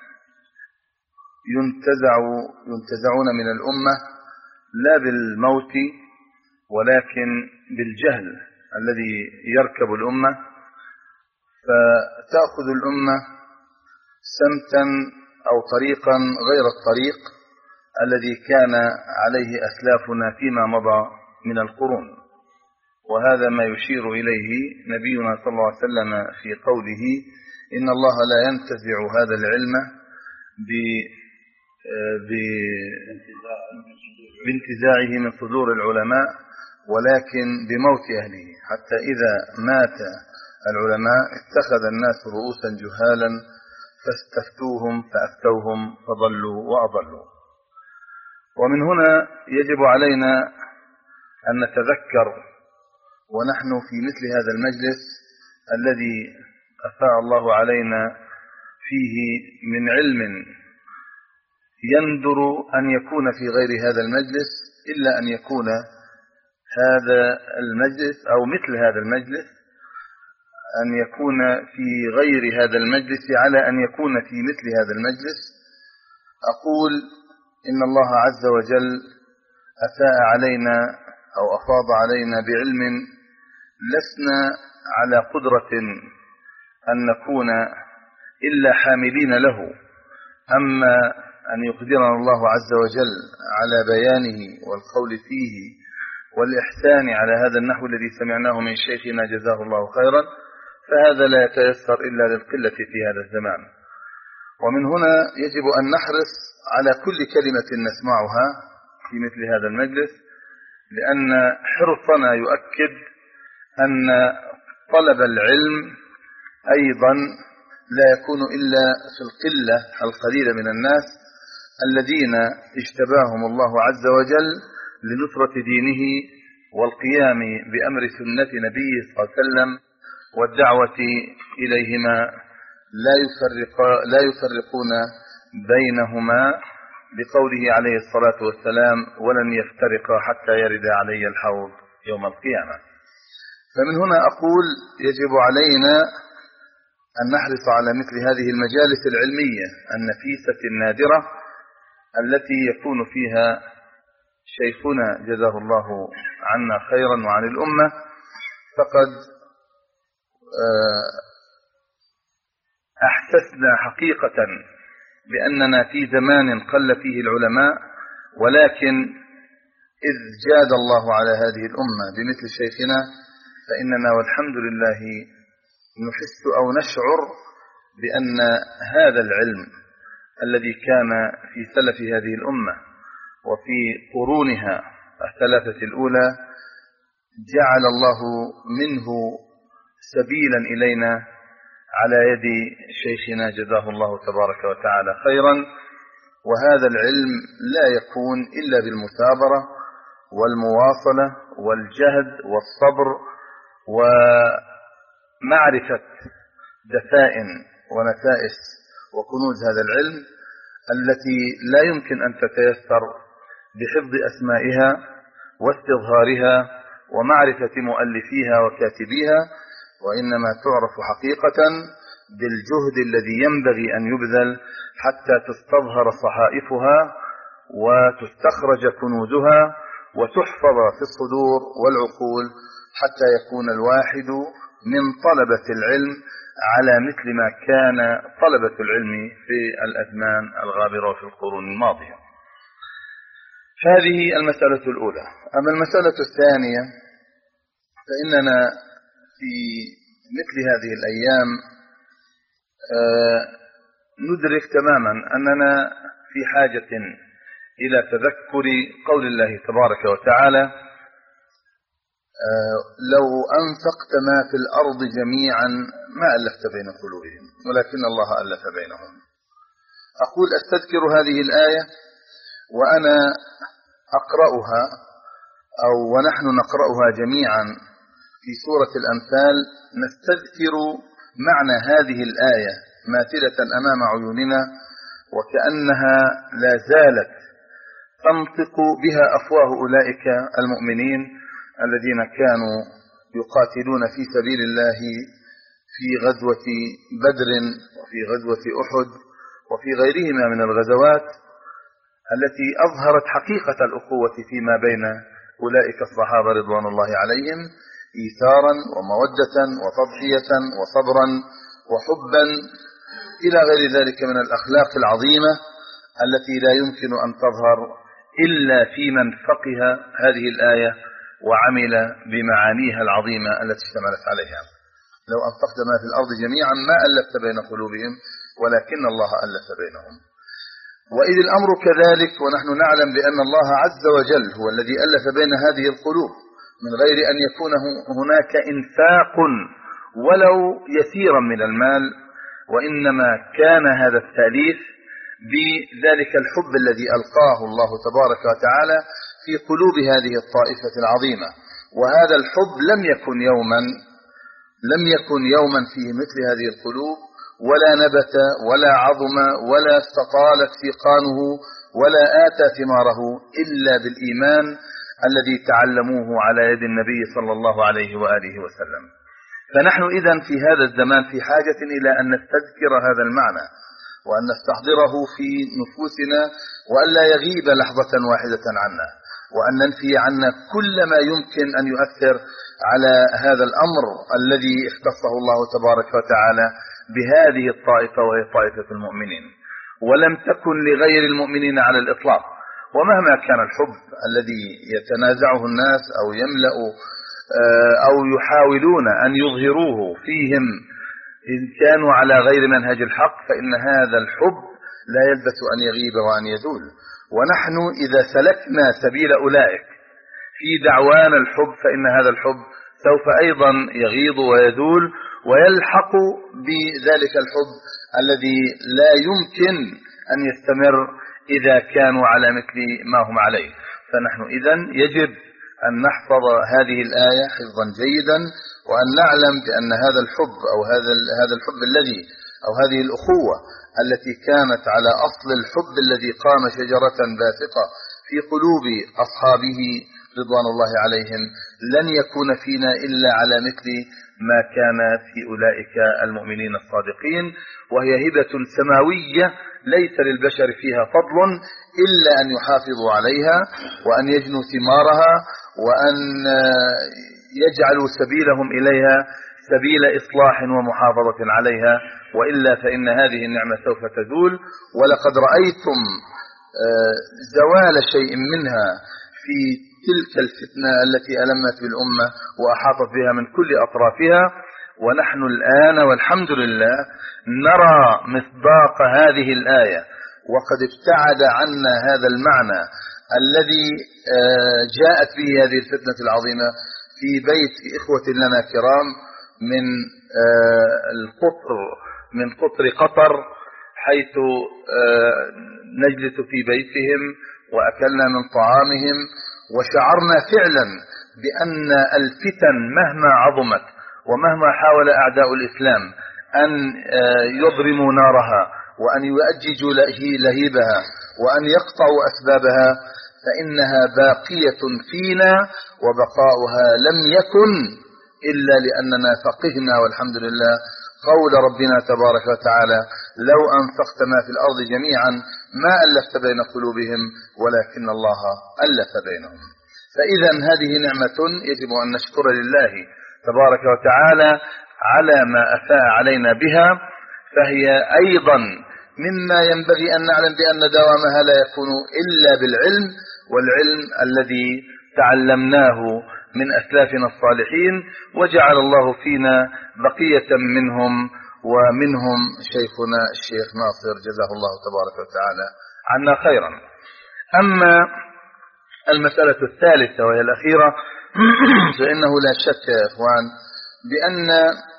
ينتزع ينتزعون من الأمة لا بالموت ولكن بالجهل الذي يركب الأمة، فتأخذ الأمة سمتا أو طريقا غير الطريق الذي كان عليه أسلافنا فيما مضى من القرون. وهذا ما يشير إليه نبينا صلى الله عليه وسلم في قوله إن الله لا ينتزع هذا العلم بانتزاعه من صدور العلماء ولكن بموت أهله، حتى إذا مات العلماء اتخذ الناس رؤوسا جهالا فاستفتوهم فأفتوهم فضلوا وأضلوا. ومن هنا يجب علينا أن نتذكر ونحن في مثل هذا المجلس الذي أفاء الله علينا فيه من علم يندر أن يكون في غير هذا المجلس، إلا أن يكون هذا المجلس أو مثل هذا المجلس أن يكون في غير هذا المجلس على أن يكون في مثل هذا المجلس. أقول إن الله عز وجل أفاء علينا أو أفاض علينا بعلم لسنا على قدرة أن نكون إلا حاملين له. أما أن يقدرنا الله عز وجل على بيانه والقول فيه والإحسان على هذا النحو الذي سمعناه من شيخنا جزاه الله خيرا، فهذا لا يتيسر إلا للقلة في هذا الزمان. ومن هنا يجب أن نحرص على كل كلمة نسمعها في مثل هذا المجلس، لأن حرصنا يؤكد أن طلب العلم أيضا لا يكون إلا في القلة القليلة من الناس الذين اجتباهم الله عز وجل لنصرة دينه والقيام بأمر سنة نبيه صلى الله عليه وسلم والدعوة إليهما لا يفرق لا يفرقون بينهما بقوله عليه الصلاة والسلام ولن يفترقا حتى يرد علي الحوض يوم القيامة. فمن هنا أقول يجب علينا أن نحرص على مثل هذه المجالس العلمية النفيسة النادرة التي يكون فيها شيخنا جزاه الله عنا خيرا وعن الأمة، فقد أحسسنا حقيقة بأننا في زمان قل فيه العلماء، ولكن إذ جاد الله على هذه الأمة بمثل شيخنا فإننا والحمد لله نحس أو نشعر بأن هذا العلم الذي كان في سلف هذه الأمة وفي قرونها الثلاثة الأولى جعل الله منه سبيلا إلينا على يد شيخنا جزاه الله تبارك وتعالى خيرا. وهذا العلم لا يكون إلا بالمثابرة والمواصلة والجهد والصبر ومعرفة دفائن ونفائس وكنوز هذا العلم التي لا يمكن أن تتيسر بحفظ أسمائها واستظهارها ومعرفة مؤلفيها وكاتبيها، وإنما تعرف حقيقة بالجهد الذي ينبغي أن يبذل حتى تستظهر صحائفها وتستخرج كنوزها وتحفظ في الصدور والعقول حتى يكون الواحد من طلبة العلم على مثل ما كان طلبة العلم في الأزمان الغابرة وفي القرون الماضية. هذه المسألة الأولى. أما المسألة الثانية فإننا في مثل هذه الأيام ندرك تماما أننا في حاجة إلى تذكر قول الله تبارك وتعالى: لو أنفقت ما في الأرض جميعا ما ألفت بين قلوبهم ولكن الله ألف بينهم. أقول أستذكر هذه الآية وأنا أقرأها أو ونحن نقرأها جميعا في سورة الأنفال، نستذكر معنى هذه الآية ماثلة أمام عيوننا وكأنها لا زالت تنطق بها أفواه أولئك المؤمنين الذين كانوا يقاتلون في سبيل الله في غزوة بدر وفي غزوة أحد وفي غيرهما من الغزوات التي أظهرت حقيقة الأخوة فيما بين أولئك الصحابة رضوان الله عليهم، إيثارا ومودة وتضحية وصبرا وحبا إلى غير ذلك من الأخلاق العظيمة التي لا يمكن أن تظهر إلا في من فقه هذه الآية وعمل بمعانيها العظيمة التي اشتملت عليها. لو أنفقت ما في الأرض جميعا ما ألفت بين قلوبهم ولكن الله ألف بينهم. وإذ الأمر كذلك ونحن نعلم بأن الله عز وجل هو الذي ألف بين هذه القلوب من غير أن يكون هناك إنفاق ولو يسيرا من المال، وإنما كان هذا التأليف بذلك الحب الذي ألقاه الله تبارك وتعالى في قلوب هذه الطائفة العظيمة. وهذا الحب لم يكن يوما لم يكن يوما في مثل هذه القلوب ولا نبت ولا عظم ولا استطالت سيقانه ولا آتى ثماره إلا بالإيمان الذي تعلموه على يد النبي صلى الله عليه وآله وسلم. فنحن إذن في هذا الزمان في حاجة إلى أن نستذكر هذا المعنى وأن نستحضره في نفوسنا وأن لا يغيب لحظة واحدة عنا، وأن ننفي عنا كل ما يمكن أن يؤثر على هذا الأمر الذي اختصه الله تبارك وتعالى بهذه الطائفة وهي طائفة المؤمنين، ولم تكن لغير المؤمنين على الإطلاق. ومهما كان الحب الذي يتنازعه الناس أو يملأ أو يحاولون أن يظهروه فيهم إن كانوا على غير منهج الحق، فإن هذا الحب لا يلبث أن يغيب وأن يزول. ونحن إذا سلكنا سبيل أولئك في دعوان الحب فإن هذا الحب سوف أيضا يغيض ويزول ويلحق بذلك الحب الذي لا يمكن أن يستمر إذا كانوا على مثل ما هم عليه. فنحن إذن يجب أن نحفظ هذه الآية حفظا جيدا، وأن نعلم بأن هذا الحب أو هذا هذا الحب الذي أو هذه الأخوة التي كانت على أصل الحب الذي قام شجرة باسقة في قلوب أصحابه رضوان الله عليهم لن يكون فينا إلا على مثل ما كان في أولئك المؤمنين الصادقين، وهي هبة سماوية ليس للبشر فيها فضل إلا أن يحافظوا عليها وأن يجنوا ثمارها وأن يجعلوا سبيلهم إليها سبيل إصلاح ومحافظة عليها، وإلا فإن هذه النعمة سوف تزول. ولقد رأيتم زوال شيء منها في تلك الفتنة التي ألمت بالأمة وأحاطت بها من كل أطرافها، ونحن الآن والحمد لله نرى مصداق هذه الآية، وقد ابتعد عنا هذا المعنى الذي جاءت به هذه الفتنة العظيمة في بيت إخوة لنا كرام من القطر من قطر قطر، حيث نجلس في بيتهم وأكلنا من طعامهم، وشعرنا فعلا بأن الفتن مهما عظمت ومهما حاول أعداء الإسلام أن يضرموا نارها وأن يؤججوا لهيبها وأن يقطعوا أسبابها، فإنها باقية فينا، وبقاؤها لم يكن إلا لأننا فقهنا والحمد لله قول ربنا تبارك وتعالى: لو أنفقت ما في الأرض جميعا ما ألفت بين قلوبهم ولكن الله ألف بينهم. فإذا هذه نعمة يجب أن نشكر لله تبارك وتعالى على ما أفاء علينا بها، فهي أيضا مما ينبغي أن نعلم بأن دوامها لا يكون إلا بالعلم، والعلم الذي تعلمناه من أسلافنا الصالحين، وجعل الله فينا بقية منهم، ومنهم شيخنا الشيخ ناصر جزاه الله تبارك وتعالى عنا خيرا. أما المسألة الثالثة وهي الأخيرة فإنه لا شك يا إخوان بأن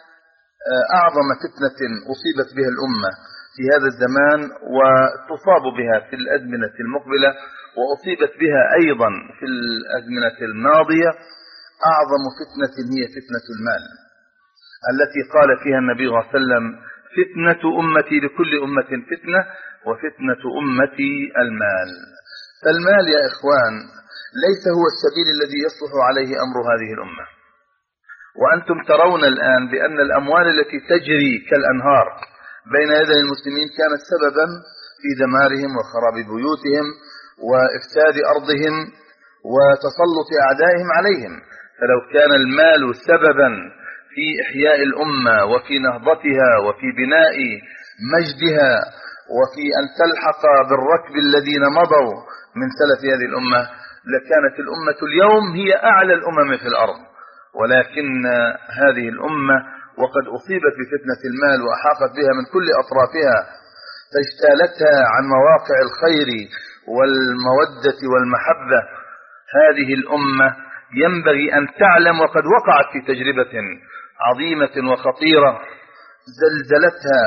أعظم فتنة أصيبت بها الأمة في هذا الزمان وتصاب بها في الأزمنة المقبلة وأصيبت بها أيضا في الأزمنة الماضية، أعظم فتنة هي فتنة المال، التي قال فيها النبي صلى الله عليه وسلم: فتنة أمتي لكل أمة فتنة وفتنة أمتي المال. فالمال يا إخوان ليس هو السبيل الذي يصلح عليه أمر هذه الأمة، وأنتم ترون الآن بأن الأموال التي تجري كالأنهار بين يدي المسلمين كانت سببا في دمارهم وخراب بيوتهم وإفساد أرضهم وتسلط أعدائهم عليهم. فلو كان المال سببا في إحياء الأمة وفي نهضتها وفي بناء مجدها وفي أن تلحق بالركب الذين مضوا من سلف هذه الأمة لكانت الأمة اليوم هي أعلى الأمم في الأرض. ولكن هذه الأمة وقد أصيبت بفتنة المال وأحاقت بها من كل أطرافها، فاجتالتها عن مواقع الخير والمودة والمحبة. هذه الأمة ينبغي أن تعلم، وقد وقعت في تجربة عظيمة وخطيرة زلزلتها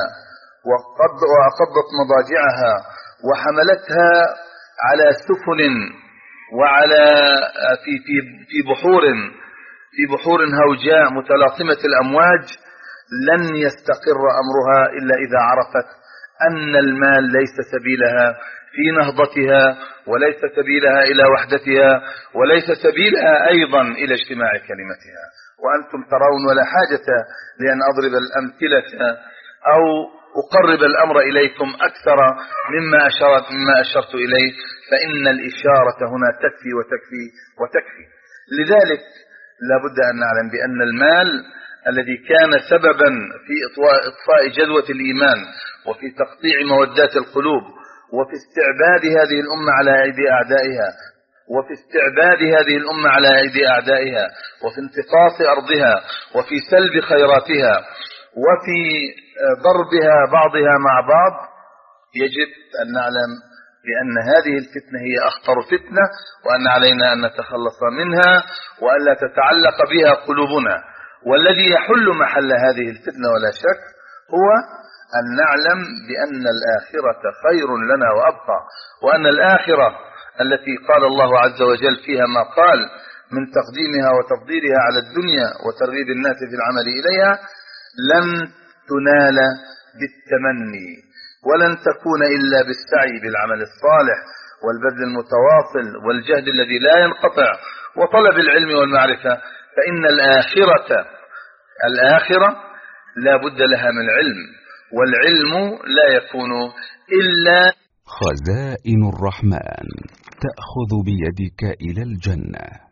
وقضت مضاجعها وحملتها على سفن وعلى في في في بحور في بحور هوجاء متلاطمة الأمواج، لن يستقر أمرها إلا إذا عرفت أن المال ليس سبيلها في نهضتها، وليس سبيلها إلى وحدتها، وليس سبيلها أيضا إلى اجتماع كلمتها. وأنتم ترون، ولا حاجة لأن أضرب الأمثلة أو أقرب الأمر إليكم أكثر مما أشرت, مما أشرت إليه، فإن الإشارة هنا تكفي وتكفي وتكفي. لذلك لا بد أن نعلم بأن المال الذي كان سببا في إطفاء جذوة الإيمان وفي تقطيع مودات القلوب وفي استعباد هذه الأمة على أيدي أعدائها وفي استعباد هذه الأمة على أيدي أعدائها وفي انتقاص أرضها وفي سلب خيراتها وفي ضربها بعضها مع بعض، يجب أن نعلم بأن هذه الفتنة هي أخطر فتنة، وأن علينا أن نتخلص منها وألا تتعلق بها قلوبنا. والذي يحل محل هذه الفتنة ولا شك هو أن نعلم بأن الآخرة خير لنا وأبقى، وأن الآخرة التي قال الله عز وجل فيها ما قال من تقديمها وتفضيلها على الدنيا وترغيب الناس في العمل إليها لن تنال بالتمني، ولن تكون إلا بالسعي بالعمل الصالح والبذل المتواصل والجهد الذي لا ينقطع وطلب العلم والمعرفة. فإن الآخرة الآخرة لا بد لها من علم، والعلم لا يكون إلا خزائن الرحمن تأخذ بيدك إلى الجنة.